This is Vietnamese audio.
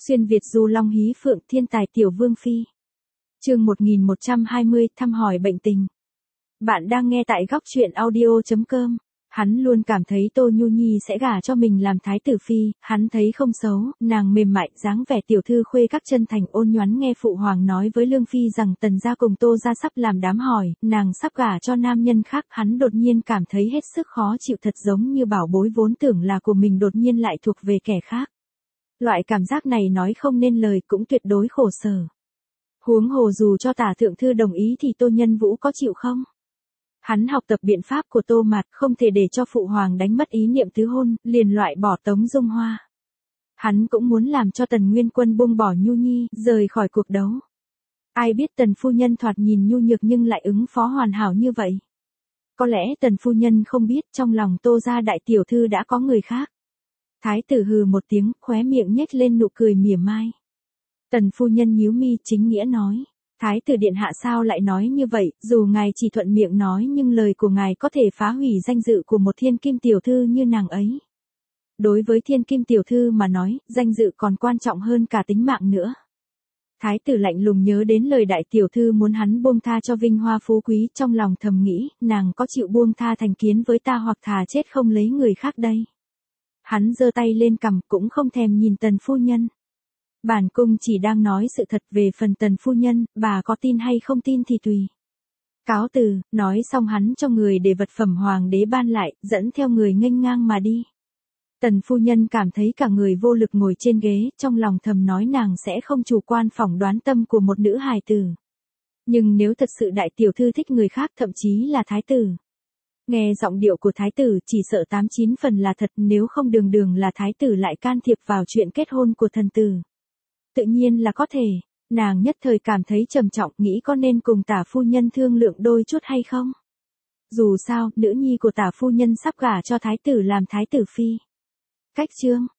Xuyên Việt du long hí phượng thiên tài tiểu vương phi. Chương 1120 thăm hỏi bệnh tình. Bạn đang nghe tại góc truyện audio.com. Hắn luôn cảm thấy Tô Nhu Nhi sẽ gả cho mình làm thái tử phi, hắn thấy không xấu, nàng mềm mại, dáng vẻ tiểu thư khuê các chân thành ôn nhoắn nghe phụ hoàng nói với Lương Phi rằng Tần gia cùng Tô gia sắp làm đám hỏi, nàng sắp gả cho nam nhân khác, hắn đột nhiên cảm thấy hết sức khó chịu, thật giống như bảo bối vốn tưởng là của mình đột nhiên lại thuộc về kẻ khác. Loại cảm giác này nói không nên lời, cũng tuyệt đối khổ sở. Huống hồ dù cho Tả thượng thư đồng ý thì Tô Nhân Vũ có chịu không? Hắn học tập biện pháp của Tô Mạt, không thể để cho phụ hoàng đánh mất ý niệm tứ hôn, liền loại bỏ Tống Dung Hoa. Hắn cũng muốn làm cho Tần Nguyên Quân buông bỏ Nhu Nhi, rời khỏi cuộc đấu. Ai biết Tần phu nhân thoạt nhìn nhu nhược nhưng lại ứng phó hoàn hảo như vậy. Có lẽ Tần phu nhân không biết trong lòng Tô gia đại tiểu thư đã có người khác. Thái tử hừ một tiếng, khóe miệng nhếch lên nụ cười mỉa mai. Tần phu nhân nhíu mi chính nghĩa nói. Thái tử điện hạ sao lại nói như vậy, dù ngài chỉ thuận miệng nói nhưng lời của ngài có thể phá hủy danh dự của một thiên kim tiểu thư như nàng ấy. Đối với thiên kim tiểu thư mà nói, danh dự còn quan trọng hơn cả tính mạng nữa. Thái tử lạnh lùng nhớ đến lời đại tiểu thư muốn hắn buông tha cho vinh hoa phú quý, trong lòng thầm nghĩ, nàng có chịu buông tha thành kiến với ta hoặc thà chết không lấy người khác đây. Hắn giơ tay lên cằm cũng không thèm nhìn Tần phu nhân. Bản cung chỉ đang nói sự thật, về phần Tần phu nhân, bà có tin hay không tin thì tùy. Cáo từ, nói xong hắn cho người để vật phẩm hoàng đế ban lại, dẫn theo người nghênh ngang mà đi. Tần phu nhân cảm thấy cả người vô lực ngồi trên ghế, trong lòng thầm nói nàng sẽ không chủ quan phỏng đoán tâm của một nữ hài tử. Nhưng nếu thật sự đại tiểu thư thích người khác, thậm chí là thái tử. Nghe giọng điệu của thái tử chỉ sợ 89 phần là thật, nếu không đường đường là thái tử lại can thiệp vào chuyện kết hôn của thần tử. Tự nhiên là có thể, nàng nhất thời cảm thấy trầm trọng, nghĩ có nên cùng Tả phu nhân thương lượng đôi chút hay không. Dù sao, nữ nhi của Tả phu nhân sắp gả cho thái tử làm thái tử phi. Cách chương.